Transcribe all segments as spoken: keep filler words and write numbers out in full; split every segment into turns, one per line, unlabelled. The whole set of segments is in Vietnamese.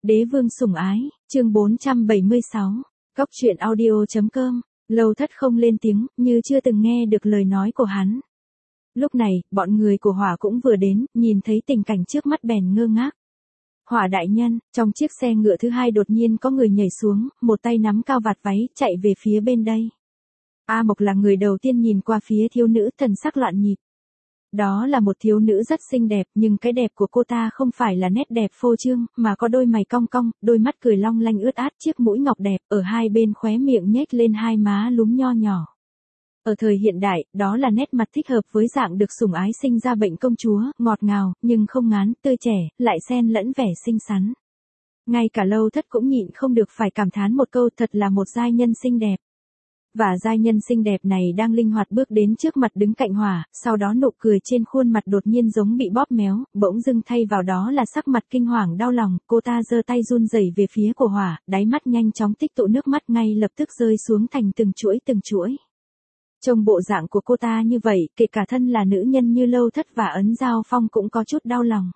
Đế vương sủng ái, chương bốn trăm bảy mươi sáu, Cóc truyện audio.com, Lâu Thất không lên tiếng, như chưa từng nghe được lời nói của hắn. Lúc này, bọn người của Hỏa cũng vừa đến, nhìn thấy tình cảnh trước mắt bèn ngơ ngác. Hỏa đại nhân, trong chiếc xe ngựa thứ hai đột nhiên có người nhảy xuống, một tay nắm cao vạt váy, chạy về phía bên đây. A Mộc là người đầu tiên nhìn qua phía thiếu nữ, thần sắc loạn nhịp. Đó là một thiếu nữ rất xinh đẹp, nhưng cái đẹp của cô ta không phải là nét đẹp phô trương, mà có đôi mày cong cong, đôi mắt cười long lanh ướt át, chiếc mũi ngọc đẹp, ở hai bên khóe miệng nhếch lên hai má lúm nho nhỏ. Ở thời hiện đại, đó là nét mặt thích hợp với dạng được sủng ái sinh ra bệnh công chúa, ngọt ngào, nhưng không ngán, tươi trẻ, lại xen lẫn vẻ xinh xắn. Ngay cả Lâu Thất cũng nhịn không được phải cảm thán một câu, thật là một giai nhân xinh đẹp. Và giai nhân xinh đẹp này đang linh hoạt bước đến trước mặt đứng cạnh Hỏa, sau đó nụ cười trên khuôn mặt đột nhiên giống bị bóp méo, bỗng dưng thay vào đó là sắc mặt kinh hoàng đau lòng, cô ta giơ tay run rẩy về phía của Hỏa, đáy mắt nhanh chóng tích tụ nước mắt ngay lập tức rơi xuống thành từng chuỗi từng chuỗi. Trông bộ dạng của cô ta như vậy, kể cả thân là nữ nhân như Lâu Thất và Ấn Giao Phong cũng có chút đau lòng.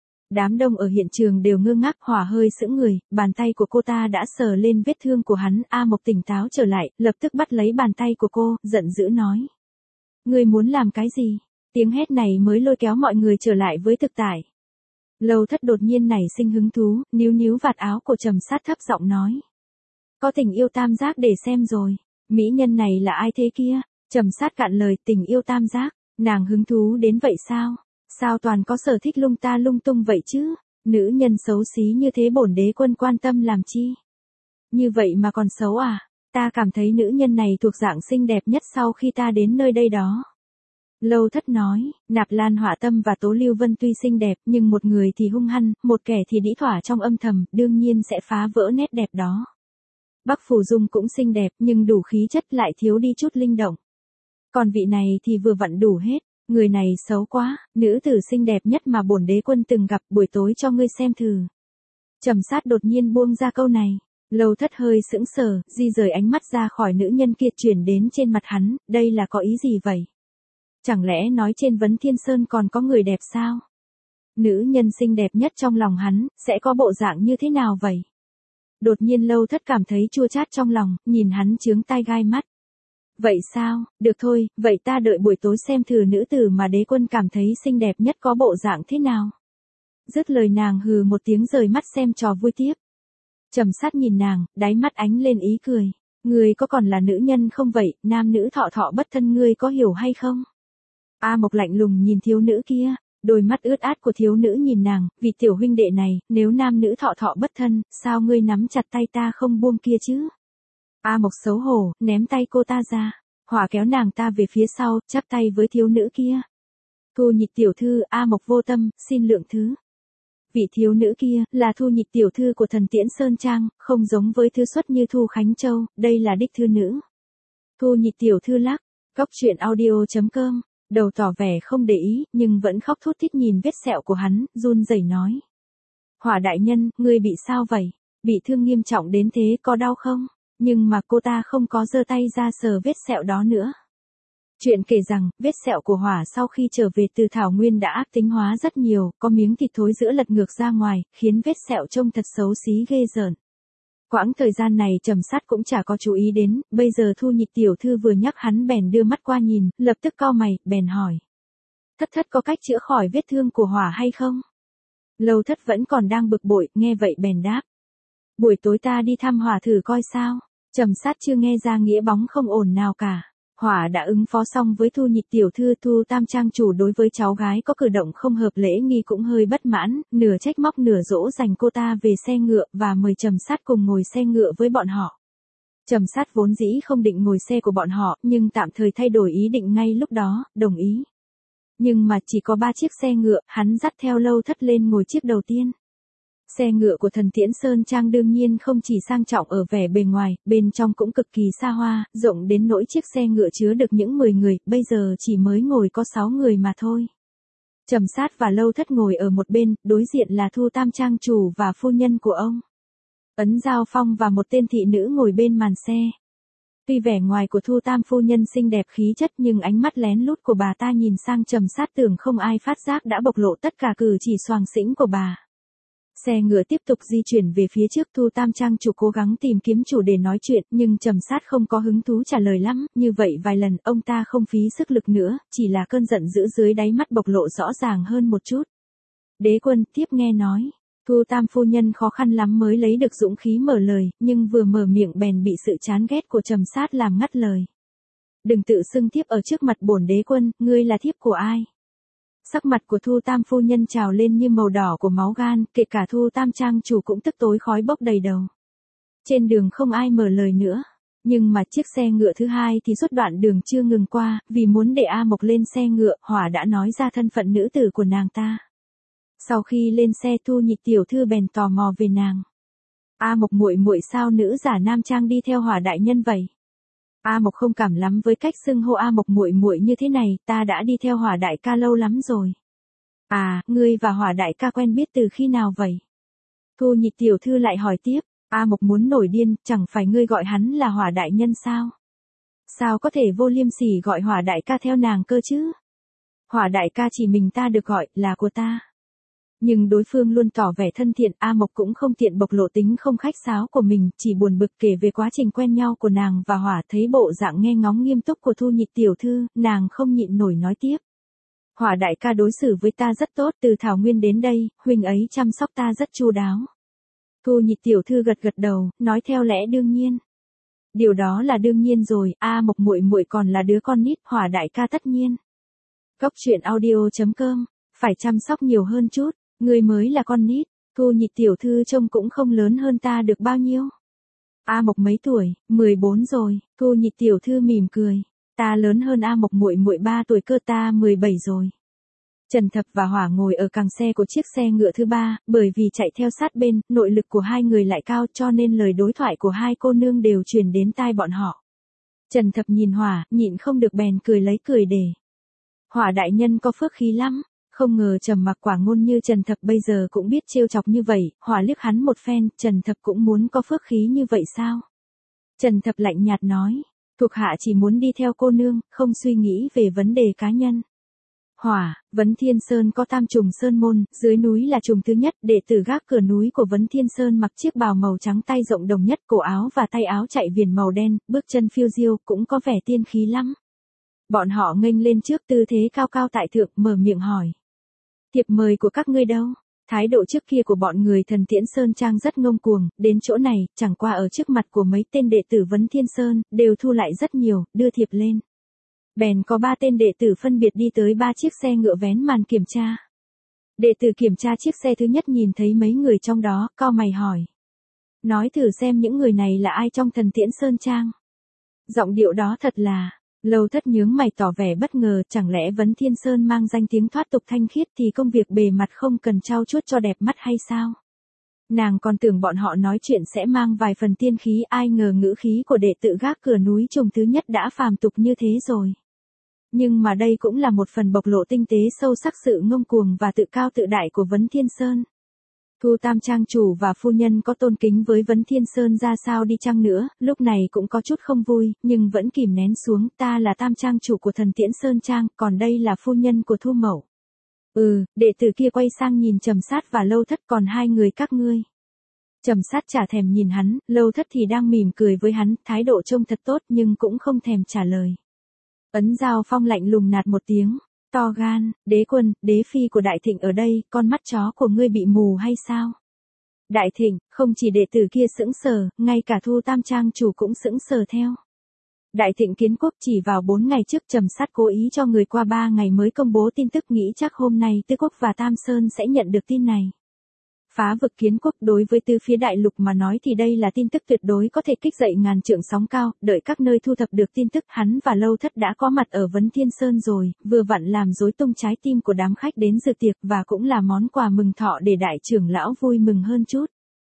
Đám đông ở hiện trường đều ngơ ngác, Hỏa hơi sững người, bàn tay của cô ta đã sờ lên vết thương của hắn, A Mộc tỉnh táo trở lại, lập tức bắt lấy bàn tay của cô, giận dữ nói. Ngươi muốn làm cái gì? Tiếng hét này mới lôi kéo mọi người trở lại với thực tại. Lâu Thất đột nhiên nảy sinh hứng thú, níu níu vạt áo của Trầm Sát thấp giọng nói. Có tình yêu tam giác để xem rồi, mỹ nhân này là ai thế kia? Trầm Sát cạn lời, tình yêu tam giác, nàng hứng thú đến vậy sao? Sao toàn có sở thích lung ta lung tung vậy chứ? Nữ nhân xấu xí như thế bổn đế quân quan tâm làm chi? Như vậy mà còn xấu à? Ta cảm thấy nữ nhân này thuộc dạng xinh đẹp nhất sau khi ta đến nơi đây đó. Lâu Thất nói, Nạp Lan Họa Tâm và Tố Lưu Vân tuy xinh đẹp, nhưng một người thì hung hăng, một kẻ thì đĩ thỏa trong âm thầm, đương nhiên sẽ phá vỡ nét đẹp đó. Bắc Phù Dung cũng xinh đẹp, nhưng đủ khí chất lại thiếu đi chút linh động. Còn vị này thì vừa vặn đủ hết. Người này xấu quá, nữ tử xinh đẹp nhất mà bổn đế quân từng gặp, buổi tối cho ngươi xem thử. Trầm Sát đột nhiên buông ra câu này. Lâu Thất hơi sững sờ, di rời ánh mắt ra khỏi nữ nhân kia chuyển đến trên mặt hắn, đây là có ý gì vậy? Chẳng lẽ nói trên Vấn Thiên Sơn còn có người đẹp sao? Nữ nhân xinh đẹp nhất trong lòng hắn, sẽ có bộ dạng như thế nào vậy? Đột nhiên Lâu Thất cảm thấy chua chát trong lòng, nhìn hắn chướng tai gai mắt. Vậy sao, được thôi, vậy ta đợi buổi tối xem thử nữ tử mà đế quân cảm thấy xinh đẹp nhất có bộ dạng thế nào. Dứt lời nàng hừ một tiếng rời mắt xem trò vui tiếp. Trầm Sát nhìn nàng, đáy mắt ánh lên ý cười. Ngươi có còn là nữ nhân không vậy, nam nữ thọ thọ bất thân ngươi có hiểu hay không? A Mộc lạnh lùng nhìn thiếu nữ kia, đôi mắt ướt át của thiếu nữ nhìn nàng, vì tiểu huynh đệ này, nếu nam nữ thọ thọ bất thân, sao ngươi nắm chặt tay ta không buông kia chứ? A Mộc xấu hổ, ném tay cô ta ra. Hỏa kéo nàng ta về phía sau, chắp tay với thiếu nữ kia. Thu Nhịch tiểu thư, A Mộc vô tâm, xin lượng thứ. Vị thiếu nữ kia, là Thu Nhịch tiểu thư của Thần Tiễn Sơn Trang, không giống với thư xuất như Thu Khánh Châu, đây là đích thư nữ. Thu Nhịch tiểu thư lắc, Cóc truyện audio.com, đầu tỏ vẻ không để ý, nhưng vẫn khóc thút thít nhìn vết sẹo của hắn, run rẩy nói. Hỏa đại nhân, ngươi bị sao vậy? Bị thương nghiêm trọng đến thế có đau không? Nhưng mà cô ta không có giơ tay ra sờ vết sẹo đó nữa. Chuyện kể rằng, vết sẹo của Hỏa sau khi trở về từ Thảo Nguyên đã ác tính hóa rất nhiều, có miếng thịt thối giữa lật ngược ra ngoài, khiến vết sẹo trông thật xấu xí ghê rợn. Quãng thời gian này Trầm Sát cũng chả có chú ý đến, bây giờ Thu Nhịch tiểu thư vừa nhắc hắn bèn đưa mắt qua nhìn, lập tức cau mày, bèn hỏi. Thất thất có cách chữa khỏi vết thương của Hỏa hay không? Lâu Thất vẫn còn đang bực bội, nghe vậy bèn đáp. Buổi tối ta đi thăm Hỏa thử coi sao. Trầm Sát chưa nghe ra nghĩa bóng không ổn nào cả. Hỏa đã ứng phó xong với Thu Nhịch tiểu thư, Thu Tam trang chủ đối với cháu gái có cử động không hợp lễ nghi cũng hơi bất mãn, nửa trách móc nửa dỗ dành cô ta về xe ngựa và mời Trầm Sát cùng ngồi xe ngựa với bọn họ. Trầm Sát vốn dĩ không định ngồi xe của bọn họ, nhưng tạm thời thay đổi ý định ngay lúc đó, đồng ý. Nhưng mà chỉ có ba chiếc xe ngựa, hắn dắt theo Lâu Thất lên ngồi chiếc đầu tiên. Xe ngựa của Thần Tiễn Sơn Trang đương nhiên không chỉ sang trọng ở vẻ bề ngoài, bên trong cũng cực kỳ xa hoa, rộng đến nỗi chiếc xe ngựa chứa được những mười người, bây giờ chỉ mới ngồi có sáu người mà thôi. Trầm Sát và Lâu Thất ngồi ở một bên, đối diện là Thu Tam trang chủ và phu nhân của ông. Ấn Giao Phong và một tên thị nữ ngồi bên màn xe. Tuy vẻ ngoài của Thu Tam phu nhân xinh đẹp khí chất nhưng ánh mắt lén lút của bà ta nhìn sang Trầm Sát tưởng không ai phát giác đã bộc lộ tất cả cử chỉ xoàng xĩnh của bà. Xe ngựa tiếp tục di chuyển về phía trước, Thu Tam Trang chủ cố gắng tìm kiếm chủ đề nói chuyện, nhưng Trầm Sát không có hứng thú trả lời lắm, như vậy vài lần ông ta không phí sức lực nữa, chỉ là cơn giận dữ dưới đáy mắt bộc lộ rõ ràng hơn một chút. Đế quân tiếp nghe nói, Thu Tam phu nhân khó khăn lắm mới lấy được dũng khí mở lời, nhưng vừa mở miệng bèn bị sự chán ghét của Trầm Sát làm ngắt lời. Đừng tự xưng thiếp ở trước mặt bổn đế quân, ngươi là thiếp của ai? Sắc mặt của Thu Tam phu nhân trào lên như màu đỏ của máu gan, kể cả Thu Tam Trang chủ cũng tức tối khói bốc đầy đầu. Trên đường không ai mở lời nữa, nhưng mà chiếc xe ngựa thứ hai thì suốt đoạn đường chưa ngừng qua, vì muốn để A Mộc lên xe ngựa, Hỏa đã nói ra thân phận nữ tử của nàng ta. Sau khi lên xe, Thu Nhị tiểu thư bèn tò mò về nàng. A Mộc muội muội sao nữ giả nam trang đi theo Hỏa đại nhân vậy? A Mộc không cảm lắm với cách xưng hô A Mộc muội muội như thế này, ta đã đi theo Hỏa đại ca lâu lắm rồi. À, ngươi và Hỏa đại ca quen biết từ khi nào vậy? Thu Nhị tiểu thư lại hỏi tiếp, A Mộc muốn nổi điên, chẳng phải ngươi gọi hắn là Hỏa đại nhân sao? Sao có thể vô liêm sỉ gọi Hỏa đại ca theo nàng cơ chứ? Hỏa đại ca chỉ mình ta được gọi, là của ta. Nhưng đối phương luôn tỏ vẻ thân thiện, A Mộc cũng không tiện bộc lộ tính không khách sáo của mình, chỉ buồn bực kể về quá trình quen nhau của nàng và Hỏa. Thấy bộ dạng nghe ngóng nghiêm túc của Thu Nhị tiểu thư, nàng không nhịn nổi nói tiếp. Hỏa đại ca đối xử với ta rất tốt, từ Thảo Nguyên đến đây, huynh ấy chăm sóc ta rất chu đáo. Thu Nhị tiểu thư gật gật đầu, nói theo lẽ đương nhiên. Điều đó là đương nhiên rồi, A Mộc muội muội còn là đứa con nít, Hỏa đại ca tất nhiên. Góc truyện audio chấm com, phải chăm sóc nhiều hơn chút. Ngươi mới là con nít, Thu Nhị tiểu thư trông cũng không lớn hơn ta được bao nhiêu. A Mộc mấy tuổi? mười bốn rồi, Thu Nhị tiểu thư mỉm cười. Ta lớn hơn A Mộc muội muội ba tuổi cơ, ta mười bảy rồi. Trần Thập và Hỏa ngồi ở càng xe của chiếc xe ngựa thứ ba, bởi vì chạy theo sát bên, nội lực của hai người lại cao cho nên lời đối thoại của hai cô nương đều truyền đến tai bọn họ. Trần Thập nhìn Hỏa, nhịn không được bèn cười lấy cười để. Hỏa đại nhân có phước khí lắm. Không ngờ Trầm Mặc quả ngôn như Trần Thập bây giờ cũng biết trêu chọc như vậy, Hỏa liếc hắn một phen, Trần Thập cũng muốn có phước khí như vậy sao? Trần Thập lạnh nhạt nói, thuộc hạ chỉ muốn đi theo cô nương, không suy nghĩ về vấn đề cá nhân. Hỏa, Vấn Thiên Sơn có tam trùng sơn môn, dưới núi là trùng thứ nhất, đệ tử gác cửa núi của Vấn Thiên Sơn mặc chiếc bào màu trắng tay rộng đồng nhất, cổ áo và tay áo chạy viền màu đen, bước chân phiêu diêu, cũng có vẻ tiên khí lắm. Bọn họ nghênh lên trước tư thế cao cao tại thượng, mở miệng hỏi. Thiệp mời của các ngươi đâu? Thái độ trước kia của bọn người Thần Tiễn Sơn Trang rất ngông cuồng, đến chỗ này, chẳng qua ở trước mặt của mấy tên đệ tử Vấn Thiên Sơn, đều thu lại rất nhiều, đưa thiệp lên. Bèn có ba tên đệ tử phân biệt đi tới ba chiếc xe ngựa vén màn kiểm tra. Đệ tử kiểm tra chiếc xe thứ nhất nhìn thấy mấy người trong đó, cau mày hỏi. Nói thử xem những người này là ai trong Thần Tiễn Sơn Trang. Giọng điệu đó thật là... Lâu Thất nhướng mày tỏ vẻ bất ngờ, chẳng lẽ Vấn Thiên Sơn mang danh tiếng thoát tục thanh khiết thì công việc bề mặt không cần trau chuốt cho đẹp mắt hay sao? Nàng còn tưởng bọn họ nói chuyện sẽ mang vài phần tiên khí, ai ngờ ngữ khí của đệ tử gác cửa núi trùng thứ nhất đã phàm tục như thế rồi. Nhưng mà đây cũng là một phần bộc lộ tinh tế sâu sắc sự ngông cuồng và tự cao tự đại của Vấn Thiên Sơn. Thu Tam Trang chủ và phu nhân có tôn kính với Vấn Thiên Sơn ra sao đi chăng nữa, lúc này cũng có chút không vui, nhưng vẫn kìm nén xuống, ta là Tam Trang chủ của Thần Tiễn Sơn Trang, còn đây là phu nhân của Thu Mậu. Ừ, đệ tử kia quay sang nhìn Trầm Sát và Lâu Thất, còn hai người các ngươi. Trầm Sát chả thèm nhìn hắn, Lâu Thất thì đang mỉm cười với hắn, thái độ trông thật tốt nhưng cũng không thèm trả lời. Ấn Giao Phong lạnh lùng nạt một tiếng. To gan, đế quân, đế phi của Đại Thịnh ở đây, con mắt chó của ngươi bị mù hay sao? Đại Thịnh, không chỉ đệ tử kia sững sờ, ngay cả Thu Tam Trang chủ cũng sững sờ theo. Đại Thịnh Kiến Quốc chỉ vào bốn ngày trước Trầm Sát cố ý cho người qua ba ngày mới công bố tin tức, nghĩ chắc hôm nay Tư Quốc và Tam Sơn sẽ nhận được tin này. Phá vực Kiến Quốc đối với tứ phía đại lục mà nói thì đây là tin tức tuyệt đối có thể kích dậy ngàn trượng sóng cao, đợi các nơi thu thập được tin tức, hắn và Lâu Thất đã có mặt ở Vấn Thiên Sơn rồi, vừa vặn làm rối tung trái tim của đám khách đến dự tiệc và cũng là món quà mừng thọ để đại trưởng lão vui mừng hơn chút.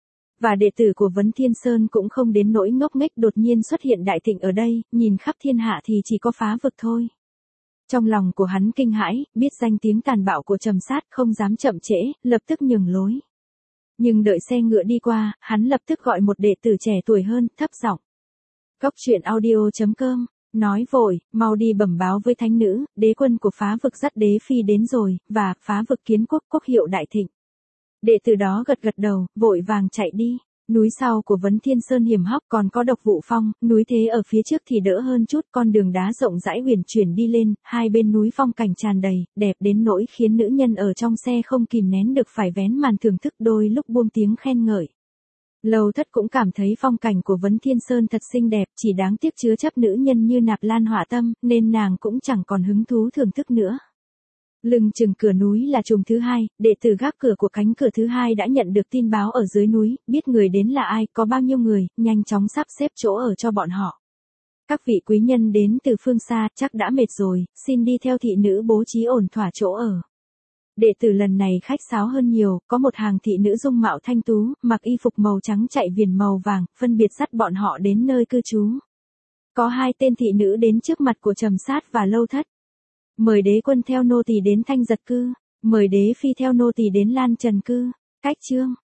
Và đệ tử của Vấn Thiên Sơn cũng không đến nỗi ngốc nghếch đột nhiên xuất hiện Đại Thịnh ở đây, nhìn khắp thiên hạ thì chỉ có Phá vực thôi. Trong lòng của hắn kinh hãi, biết danh tiếng tàn bạo của Trầm Sát, không dám chậm trễ, lập tức nhường lối. Nhưng đợi xe ngựa đi qua, hắn lập tức gọi một đệ tử trẻ tuổi hơn, thấp giọng. Góc truyện audio chấm com, nói vội, mau đi bẩm báo với thánh nữ, đế quân của Phá vực dắt đế phi đến rồi, và Phá vực Kiến Quốc quốc hiệu Đại Thịnh. Đệ tử đó gật gật đầu, vội vàng chạy đi. Núi sau của Vấn Thiên Sơn hiểm hóc, còn có Độc Vụ Phong, núi thế ở phía trước thì đỡ hơn chút, con đường đá rộng rãi huyền chuyển đi lên, hai bên núi phong cảnh tràn đầy, đẹp đến nỗi khiến nữ nhân ở trong xe không kìm nén được phải vén màn thưởng thức, đôi lúc buông tiếng khen ngợi. Lâu Thất cũng cảm thấy phong cảnh của Vấn Thiên Sơn thật xinh đẹp, chỉ đáng tiếc chứa chấp nữ nhân như Nạp Lan Họa Tâm, nên nàng cũng chẳng còn hứng thú thưởng thức nữa. Lưng chừng cửa núi là trùng thứ hai, đệ tử gác cửa của cánh cửa thứ hai đã nhận được tin báo ở dưới núi, biết người đến là ai, có bao nhiêu người, nhanh chóng sắp xếp chỗ ở cho bọn họ. Các vị quý nhân đến từ phương xa, chắc đã mệt rồi, xin đi theo thị nữ bố trí ổn thỏa chỗ ở. Đệ tử lần này khách sáo hơn nhiều, có một hàng thị nữ dung mạo thanh tú, mặc y phục màu trắng chạy viền màu vàng, phân biệt dắt bọn họ đến nơi cư trú. Có hai tên thị nữ đến trước mặt của Trầm Sát và Lâu Thất. Mời đế quân theo nô tỳ đến Thanh Giật cư, mời đế phi theo nô tỳ đến Lan Trần cư. Cách chương